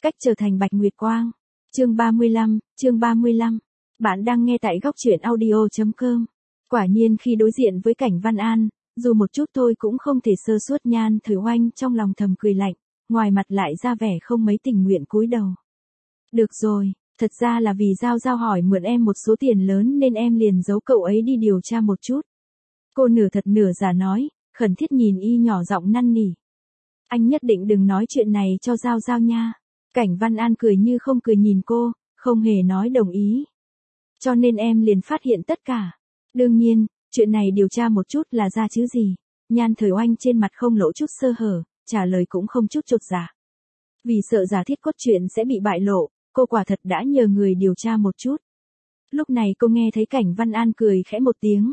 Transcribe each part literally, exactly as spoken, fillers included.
Cách trở thành Bạch Nguyệt Quang. Chương ba mươi lăm, chương ba mươi lăm. Bạn đang nghe tại góc truyện audio chấm com. Quả nhiên khi đối diện với cảnh Văn An, dù một chút thôi cũng không thể sơ suất. Nhan Thời Oanh trong lòng thầm cười lạnh, ngoài mặt lại ra vẻ không mấy tình nguyện cúi đầu. Được rồi, thật ra là vì Giao Giao hỏi mượn em một số tiền lớn nên em liền giấu cậu ấy đi điều tra một chút. Cô nửa thật nửa giả nói, khẩn thiết nhìn y nhỏ giọng năn nỉ. Anh nhất định đừng nói chuyện này cho Giao Giao nha. Cảnh Văn An cười như không cười nhìn cô, không hề nói đồng ý. Cho nên em liền phát hiện tất cả. Đương nhiên, chuyện này điều tra một chút là ra chứ gì. Nhan Thời Oanh trên mặt không lộ chút sơ hở, trả lời cũng không chút chột dạ. Vì sợ giả thiết cốt truyện sẽ bị bại lộ, cô quả thật đã nhờ người điều tra một chút. Lúc này cô nghe thấy cảnh Văn An cười khẽ một tiếng.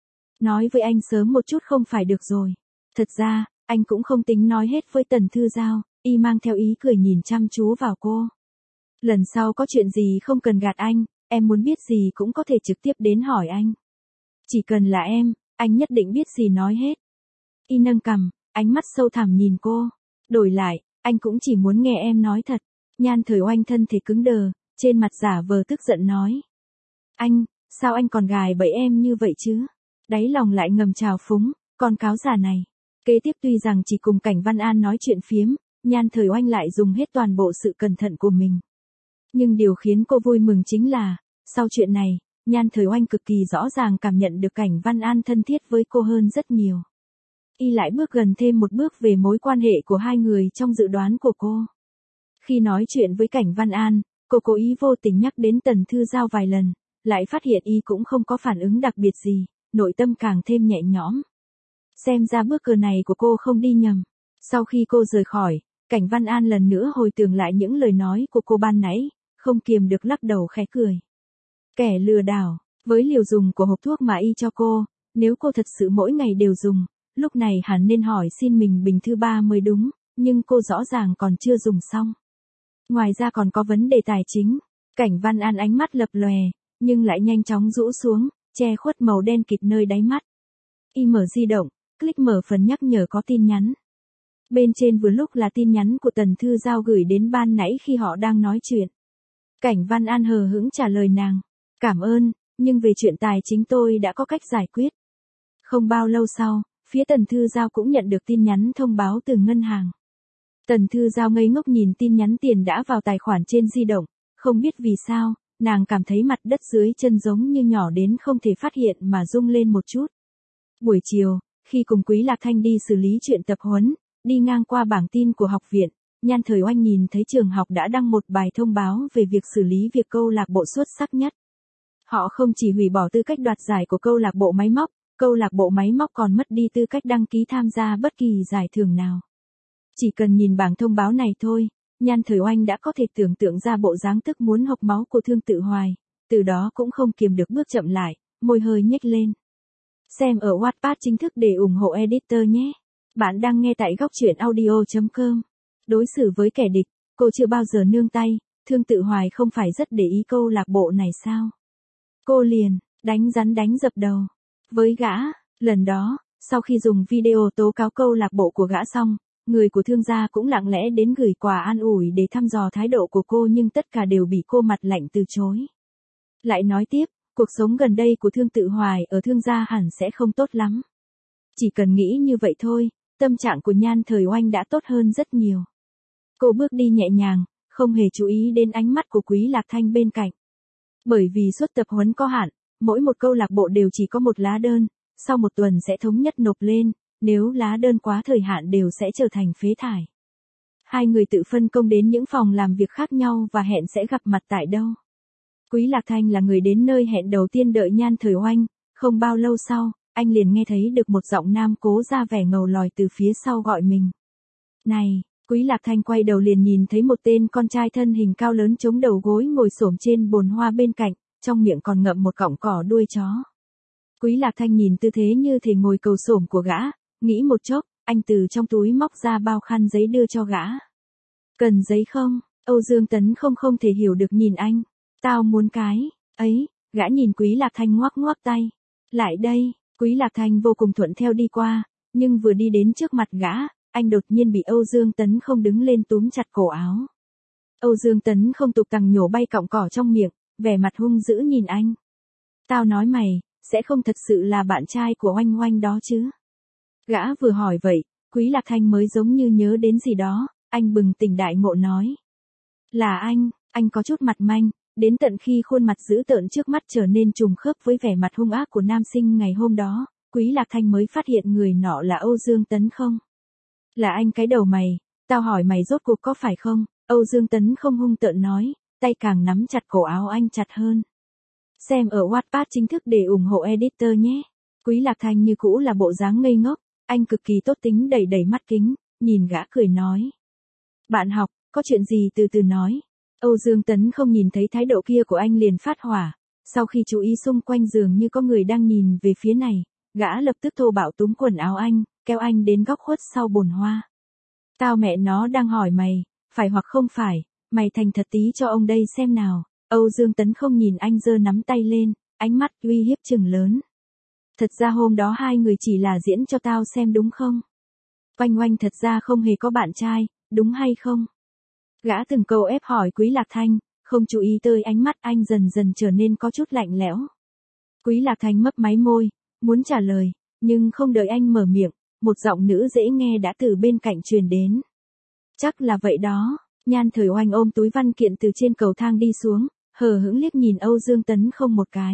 Nói với anh sớm một chút không phải được rồi. Thật ra, anh cũng không tính nói hết với Tần Thư Giao, y mang theo ý cười nhìn chăm chú vào cô. Lần sau có chuyện gì không cần gạt anh, em muốn biết gì cũng có thể trực tiếp đến hỏi anh. Chỉ cần là em, anh nhất định biết gì nói hết. Y nâng cằm, ánh mắt sâu thẳm nhìn cô. Đổi lại, anh cũng chỉ muốn nghe em nói thật. Nhan Thời Oanh thân thể cứng đờ, trên mặt giả vờ tức giận nói. Anh, sao anh còn gài bẫy em như vậy chứ? Đáy lòng lại ngầm trào phúng, con cáo giả này. Kế tiếp tuy rằng chỉ cùng cảnh Văn An nói chuyện phiếm, Nhan Thời Oanh lại dùng hết toàn bộ sự cẩn thận của mình. Nhưng điều khiến cô vui mừng chính là, sau chuyện này, Nhan Thời Oanh cực kỳ rõ ràng cảm nhận được cảnh Văn An thân thiết với cô hơn rất nhiều. Y lại bước gần thêm một bước về mối quan hệ của hai người trong dự đoán của cô. Khi nói chuyện với cảnh Văn An, cô cố ý vô tình nhắc đến Tần Thư Giao vài lần, lại phát hiện y cũng không có phản ứng đặc biệt gì, nội tâm càng thêm nhẹ nhõm. Xem ra bước cờ này của cô không đi nhầm. Sau khi cô rời khỏi, cảnh Văn An lần nữa hồi tưởng lại những lời nói của cô ban nãy, không kiềm được lắc đầu khẽ cười. Kẻ lừa đảo, với liều dùng của hộp thuốc mà y cho cô, nếu cô thật sự mỗi ngày đều dùng, lúc này hẳn nên hỏi xin mình bình thứ ba mới đúng, nhưng cô rõ ràng còn chưa dùng xong. Ngoài ra còn có vấn đề tài chính. Cảnh Văn An ánh mắt lập lòe, nhưng lại nhanh chóng rũ xuống, che khuất màu đen kịt nơi đáy mắt. Y mở di động, click mở phần nhắc nhở có tin nhắn. Bên trên vừa lúc là tin nhắn của Tần Thư Giao gửi đến ban nãy khi họ đang nói chuyện. Cảnh Văn An hờ hững trả lời nàng. Cảm ơn, nhưng về chuyện tài chính tôi đã có cách giải quyết. Không bao lâu sau, phía Tần Thư Giao cũng nhận được tin nhắn thông báo từ ngân hàng. Tần Thư Giao ngây ngốc nhìn tin nhắn tiền đã vào tài khoản trên di động, không biết vì sao, nàng cảm thấy mặt đất dưới chân giống như nhỏ đến không thể phát hiện mà rung lên một chút. Buổi chiều, khi cùng Quý Lạc Thanh đi xử lý chuyện tập huấn, đi ngang qua bảng tin của học viện, Nhan Thời Oanh nhìn thấy trường học đã đăng một bài thông báo về việc xử lý việc câu lạc bộ xuất sắc nhất. Họ không chỉ hủy bỏ tư cách đoạt giải của câu lạc bộ máy móc, câu lạc bộ máy móc còn mất đi tư cách đăng ký tham gia bất kỳ giải thưởng nào. Chỉ cần nhìn bảng thông báo này thôi, Nhan Thời Oanh đã có thể tưởng tượng ra bộ dáng tức muốn hộc máu của Thương Tự Hoài, từ đó cũng không kiềm được bước chậm lại, môi hơi nhếch lên. Xem ở Wattpad chính thức để ủng hộ editor nhé. Bạn đang nghe tại góc truyện audio chấm com. Đối xử với kẻ địch, cô chưa bao giờ nương tay, Thương Tự Hoài không phải rất để ý câu lạc bộ này sao? Cô liền, đánh rắn đánh dập đầu. Với gã, lần đó, sau khi dùng video tố cáo câu lạc bộ của gã xong, người của Thương gia cũng lặng lẽ đến gửi quà an ủi để thăm dò thái độ của cô nhưng tất cả đều bị cô mặt lạnh từ chối. Lại nói tiếp, cuộc sống gần đây của Thương Tự Hoài ở Thương gia hẳn sẽ không tốt lắm. Chỉ cần nghĩ như vậy thôi, tâm trạng của Nhan Thời Oanh đã tốt hơn rất nhiều. Cô bước đi nhẹ nhàng, không hề chú ý đến ánh mắt của Quý Lạc Thanh bên cạnh. Bởi vì suất tập huấn có hạn, mỗi một câu lạc bộ đều chỉ có một lá đơn, sau một tuần sẽ thống nhất nộp lên, nếu lá đơn quá thời hạn đều sẽ trở thành phế thải. Hai người tự phân công đến những phòng làm việc khác nhau và hẹn sẽ gặp mặt tại đâu. Quý Lạc Thanh là người đến nơi hẹn đầu tiên đợi Nhan Thời Oanh, không bao lâu sau, anh liền nghe thấy được một giọng nam cố ra vẻ ngầu lòi từ phía sau gọi mình. Này, Quý Lạc Thanh quay đầu liền nhìn thấy một tên con trai thân hình cao lớn chống đầu gối ngồi xổm trên bồn hoa bên cạnh, trong miệng còn ngậm một cọng cỏ đuôi chó. Quý Lạc Thanh nhìn tư thế như thể ngồi cầu xổm của gã, nghĩ một chốc, anh từ trong túi móc ra bao khăn giấy đưa cho gã. Cần giấy không? Âu Dương Tấn không không thể hiểu được nhìn anh. Tao muốn cái, ấy, gã nhìn Quý Lạc Thanh ngoắc ngoắc tay. Lại đây, Quý Lạc Thanh vô cùng thuận theo đi qua, nhưng vừa đi đến trước mặt gã, anh đột nhiên bị Âu Dương Tấn không đứng lên túm chặt cổ áo. Âu Dương Tấn không tục tằng nhổ bay cọng cỏ trong miệng, vẻ mặt hung dữ nhìn anh. Tao nói mày, sẽ không thật sự là bạn trai của Oanh Oanh đó chứ? Gã vừa hỏi vậy, Quý Lạc Thanh mới giống như nhớ đến gì đó, anh bừng tỉnh đại ngộ nói. Là anh, anh có chút mặt manh, đến tận khi khuôn mặt dữ tợn trước mắt trở nên trùng khớp với vẻ mặt hung ác của nam sinh ngày hôm đó, Quý Lạc Thanh mới phát hiện người nọ là Âu Dương Tấn không? Là anh cái đầu mày, tao hỏi mày rốt cuộc có phải không? Âu Dương Tấn không hung tợn nói, tay càng nắm chặt cổ áo anh chặt hơn. Xem ở Wattpad chính thức để ủng hộ editor nhé. Quý Lạc Thanh như cũ là bộ dáng ngây ngốc, anh cực kỳ tốt tính đẩy đẩy mắt kính, nhìn gã cười nói. Bạn học, có chuyện gì từ từ nói. Âu Dương Tấn không nhìn thấy thái độ kia của anh liền phát hỏa, sau khi chú ý xung quanh giường như có người đang nhìn về phía này, gã lập tức thô bạo túm quần áo anh, kéo anh đến góc khuất sau bồn hoa. Tao mẹ nó đang hỏi mày, phải hoặc không phải, mày thành thật tí cho ông đây xem nào. Âu Dương Tấn không nhìn anh giơ nắm tay lên, ánh mắt uy hiếp chừng lớn. Thật ra hôm đó hai người chỉ là diễn cho tao xem đúng không? Oanh Oanh thật ra không hề có bạn trai, đúng hay không? Gã từng câu ép hỏi Quý Lạc Thanh, không chú ý tới ánh mắt anh dần dần trở nên có chút lạnh lẽo. Quý Lạc Thanh mấp máy môi, muốn trả lời, nhưng không đợi anh mở miệng, một giọng nữ dễ nghe đã từ bên cạnh truyền đến. Chắc là vậy đó. Nhan Thời Oanh ôm túi văn kiện từ trên cầu thang đi xuống, hờ hững liếc nhìn Âu Dương Tấn không một cái.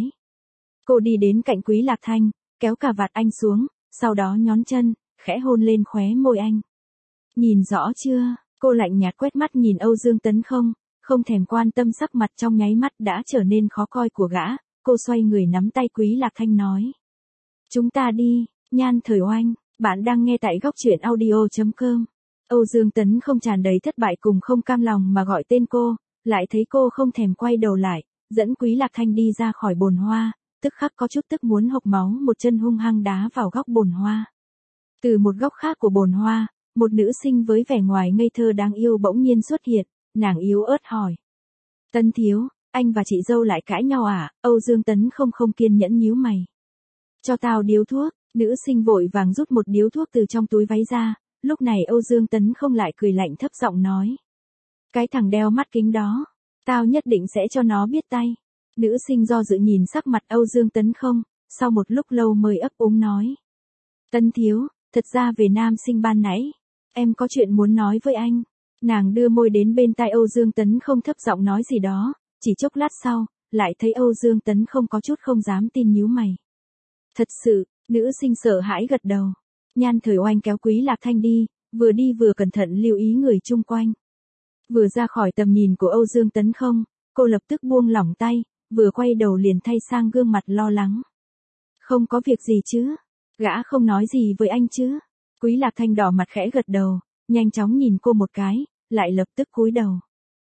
Cô đi đến cạnh Quý Lạc Thanh, kéo cà vạt anh xuống, sau đó nhón chân, khẽ hôn lên khóe môi anh. Nhìn rõ chưa? Cô lạnh nhạt quét mắt nhìn Âu Dương Tấn không, không thèm quan tâm sắc mặt trong nháy mắt đã trở nên khó coi của gã, cô xoay người nắm tay Quý Lạc Thanh nói. Chúng ta đi, Nhan Thời Oanh, bạn đang nghe tại góc truyện audio chấm com. Âu Dương Tấn không tràn đầy thất bại cùng không cam lòng mà gọi tên cô, lại thấy cô không thèm quay đầu lại, dẫn Quý Lạc Thanh đi ra khỏi bồn hoa, tức khắc có chút tức muốn hộc máu một chân hung hăng đá vào góc bồn hoa. Từ một góc khác của bồn hoa, một nữ sinh với vẻ ngoài ngây thơ đáng yêu bỗng nhiên xuất hiện, nàng yếu ớt hỏi. Tân thiếu, anh và chị dâu lại cãi nhau à? Âu Dương Tấn không không kiên nhẫn nhíu mày. Cho tao điếu thuốc, nữ sinh vội vàng rút một điếu thuốc từ trong túi váy ra, lúc này Âu Dương Tấn không lại cười lạnh thấp giọng nói. Cái thằng đeo mắt kính đó, tao nhất định sẽ cho nó biết tay. Nữ sinh do dự nhìn sắc mặt Âu Dương Tấn không, sau một lúc lâu mới ấp úng nói. Tân thiếu, thật ra về nam sinh ban nãy, em có chuyện muốn nói với anh. Nàng đưa môi đến bên tai Âu Dương Tấn không thấp giọng nói gì đó, chỉ chốc lát sau, lại thấy Âu Dương Tấn không có chút không dám tin nhíu mày. Thật sự, nữ sinh sợ hãi gật đầu. Nhan Thời Oanh kéo Quý Lạc Thanh đi, vừa đi vừa cẩn thận lưu ý người chung quanh. Vừa ra khỏi tầm nhìn của Âu Dương Tấn không, cô lập tức buông lỏng tay, vừa quay đầu liền thay sang gương mặt lo lắng. Không có việc gì chứ? Gã không nói gì với anh chứ? Quý Lạc Thanh đỏ mặt khẽ gật đầu, nhanh chóng nhìn cô một cái, lại lập tức cúi đầu.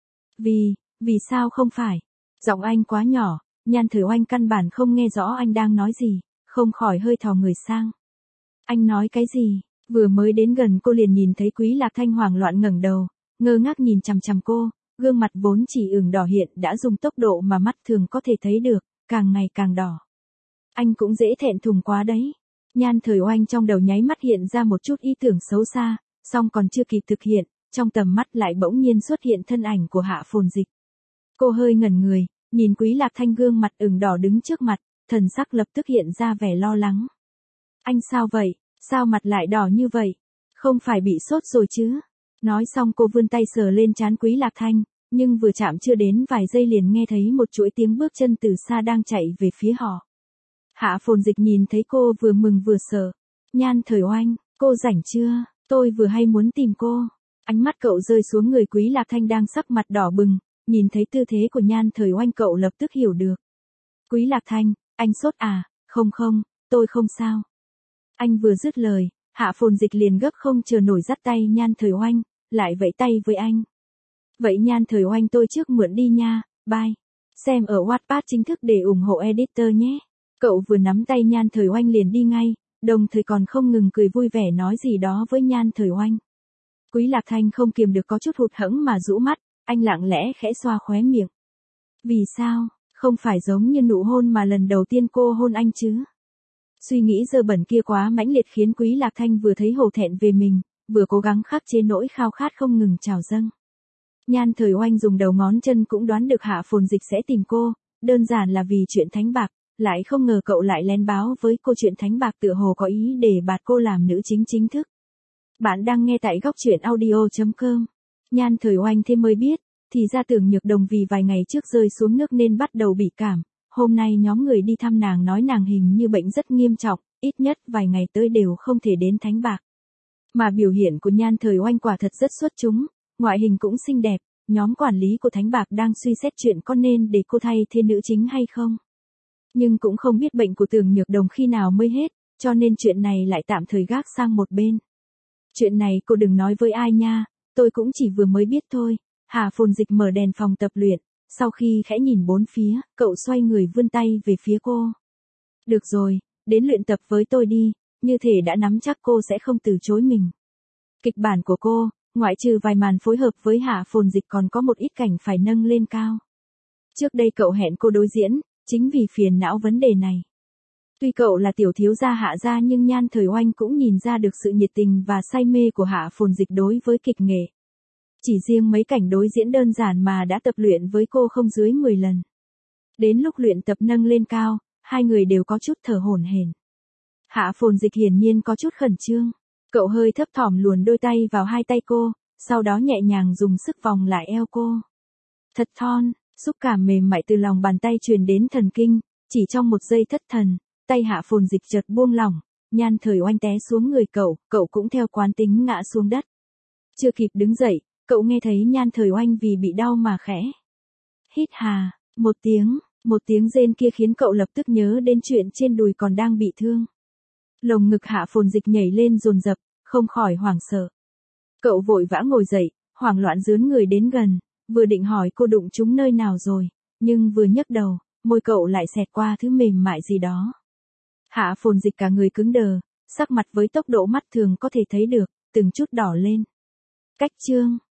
Vì, vì sao không phải? Giọng anh quá nhỏ, Nhan Thời Oanh căn bản không nghe rõ anh đang nói gì, không khỏi hơi thò người sang. Anh nói cái gì? Vừa mới đến gần cô liền nhìn thấy Quý Lạc Thanh hoảng loạn ngẩng đầu, ngơ ngác nhìn chằm chằm cô, gương mặt vốn chỉ ửng đỏ hiện đã dùng tốc độ mà mắt thường có thể thấy được, càng ngày càng đỏ. Anh cũng dễ thẹn thùng quá đấy. Nhan Thời Oanh trong đầu nháy mắt hiện ra một chút ý tưởng xấu xa, song còn chưa kịp thực hiện, trong tầm mắt lại bỗng nhiên xuất hiện thân ảnh của Hạ Phồn Dịch. Cô hơi ngẩn người, nhìn Quý Lạc Thanh gương mặt ửng đỏ đứng trước mặt, thần sắc lập tức hiện ra vẻ lo lắng. Anh sao vậy? Sao mặt lại đỏ như vậy? Không phải bị sốt rồi chứ? Nói xong cô vươn tay sờ lên trán Quý Lạc Thanh, nhưng vừa chạm chưa đến vài giây liền nghe thấy một chuỗi tiếng bước chân từ xa đang chạy về phía họ. Hạ Phồn Dịch nhìn thấy cô vừa mừng vừa sợ. Nhan Thời Oanh, cô rảnh chưa? Tôi vừa hay muốn tìm cô. Ánh mắt cậu rơi xuống người Quý Lạc Thanh đang sắc mặt đỏ bừng, nhìn thấy tư thế của Nhan Thời Oanh cậu lập tức hiểu được. Quý Lạc Thanh, anh sốt à? Không không, tôi không sao. Anh vừa dứt lời, Hạ Phồn Dịch liền gấp không chờ nổi dắt tay Nhan Thời Oanh, lại vẫy tay với anh. Vậy Nhan Thời Oanh tôi trước mượn đi nha, bye. Xem ở Wattpad chính thức để ủng hộ editor nhé. Cậu vừa nắm tay Nhan Thời Oanh liền đi ngay, đồng thời còn không ngừng cười vui vẻ nói gì đó với Nhan Thời Oanh. Quý Lạc Thanh không kiềm được có chút hụt hẫng mà rũ mắt, anh lặng lẽ khẽ xoa khóe miệng. Vì sao, không phải giống như nụ hôn mà lần đầu tiên cô hôn anh chứ? Suy nghĩ dơ bẩn kia quá mãnh liệt khiến Quý Lạc Thanh vừa thấy hổ thẹn về mình, vừa cố gắng khắc chế nỗi khao khát không ngừng trào dâng. Nhan Thời Oanh dùng đầu ngón chân cũng đoán được Hạ Phồn Dịch sẽ tìm cô, đơn giản là vì chuyện thánh bạc, lại không ngờ cậu lại lén báo với cô chuyện thánh bạc tựa hồ có ý để bạt cô làm nữ chính chính thức. Bạn đang nghe tại góc truyện audio.com. Nhan Thời Oanh thêm mới biết, thì ra Tưởng Nhược Đồng vì vài ngày trước rơi xuống nước nên bắt đầu bị cảm, hôm nay nhóm người đi thăm nàng nói nàng hình như bệnh rất nghiêm trọng, ít nhất vài ngày tới đều không thể đến thánh bạc. Mà biểu hiện của Nhan Thời Oanh quả thật rất xuất chúng, ngoại hình cũng xinh đẹp, nhóm quản lý của thánh bạc đang suy xét chuyện có nên để cô thay thế nữ chính hay không. Nhưng cũng không biết bệnh của Tưởng Nhược Đồng khi nào mới hết, cho nên chuyện này lại tạm thời gác sang một bên. Chuyện này cô đừng nói với ai nha, tôi cũng chỉ vừa mới biết thôi. Hạ Phồn Dịch mở đèn phòng tập luyện, sau khi khẽ nhìn bốn phía, cậu xoay người vươn tay về phía cô. Được rồi, đến luyện tập với tôi đi, như thể đã nắm chắc cô sẽ không từ chối mình. Kịch bản của cô, ngoại trừ vài màn phối hợp với Hạ Phồn Dịch còn có một ít cảnh phải nâng lên cao. Trước đây cậu hẹn cô đối diễn, chính vì phiền não vấn đề này. Tuy cậu là tiểu thiếu gia Hạ gia nhưng Nhan Thời Oanh cũng nhìn ra được sự nhiệt tình và say mê của Hạ Phồn Dịch đối với kịch nghệ. Chỉ riêng mấy cảnh đối diễn đơn giản mà đã tập luyện với cô không dưới mười lần. Đến lúc luyện tập nâng lên cao, hai người đều có chút thở hổn hển. Hạ Phồn Dịch hiển nhiên có chút khẩn trương. Cậu hơi thấp thỏm luồn đôi tay vào hai tay cô, sau đó nhẹ nhàng dùng sức vòng lại eo cô. Thật thon, xúc cảm mềm mại từ lòng bàn tay truyền đến thần kinh, chỉ trong một giây thất thần, tay Hạ Phồn Dịch chợt buông lỏng, Nhan Thời Oanh té xuống người cậu, cậu cũng theo quán tính ngã xuống đất. Chưa kịp đứng dậy, cậu nghe thấy Nhan Thời Oanh vì bị đau mà khẽ hít hà, một tiếng, một tiếng rên kia khiến cậu lập tức nhớ đến chuyện trên đùi còn đang bị thương. Lồng ngực Hạ Phồn Dịch nhảy lên dồn dập, không khỏi hoảng sợ. Cậu vội vã ngồi dậy, hoảng loạn dướn người đến gần, vừa định hỏi cô đụng trúng nơi nào rồi, nhưng vừa nhấc đầu, môi cậu lại xẹt qua thứ mềm mại gì đó. Hạ Phồn Dịch cả người cứng đờ, sắc mặt với tốc độ mắt thường có thể thấy được, từng chút đỏ lên. Cách chương